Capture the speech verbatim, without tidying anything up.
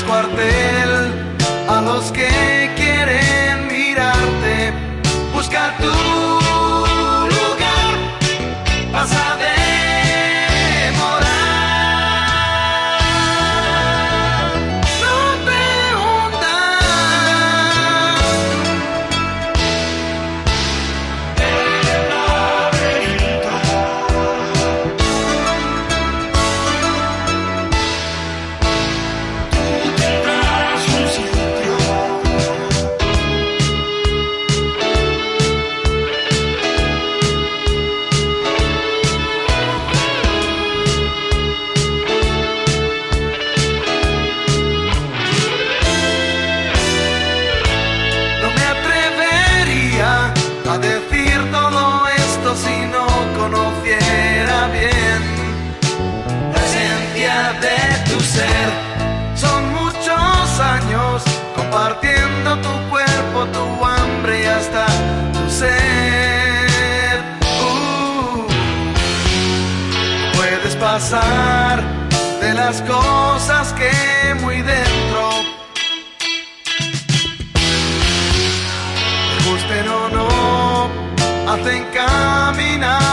cuartel a los que quieren mirarte. Busca tu lugar, vas a demorar. No te hundas en el laberinto. Tú tendrás un sitio. No me atrevería a decir todo esto si no conociera bien la esencia de tu ser. Son muchos años compartiendo tu cuerpo, tu hambre y hasta tu sed. Uh, puedes pasar de las cosas que muy dentro te gusten o no, hacen caminar